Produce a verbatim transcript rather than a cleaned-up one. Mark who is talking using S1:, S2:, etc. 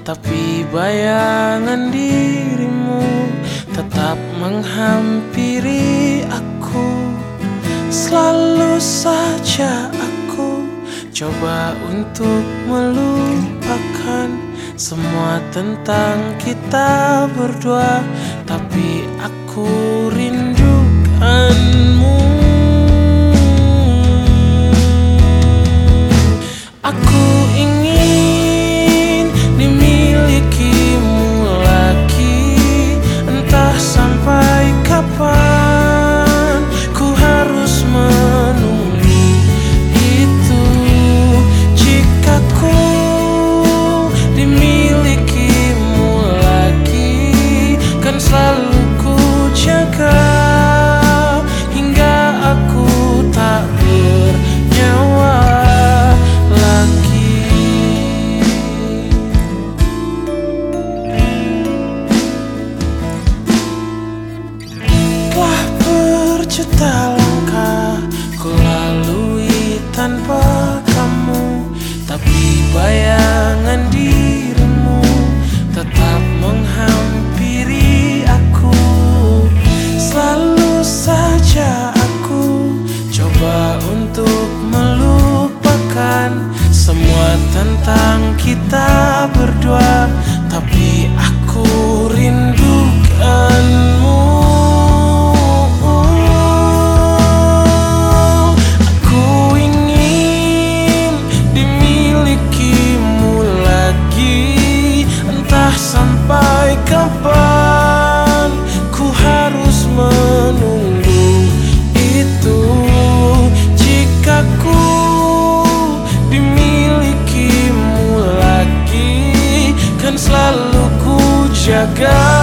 S1: tapi bayangan dirimu tetap menghampiri aku. Selalu saja aku coba untuk melupakan semua tentang kita berdua, tapi aku rindukanmu. Aku ingin dimilikimu lagi, entah sampai kapan ku harus menunggu itu. Jika ku dimilikimu lagi, kan selalu ku jaga hingga aku tak bernyawa lagi. Telah berjuta langkah ku lalui tanpa kamu, tapi bayangan dirimu tetap menghampiri aku. Selalu saja aku coba untuk melupakan semua tentang kita berdua, tapi aku rindukanmu. Aku ingin dimilikimu lagi, entah sampai kapan ku harus menunggu itu. Jika ku dimilikimu lagi, kan selalu ku jaga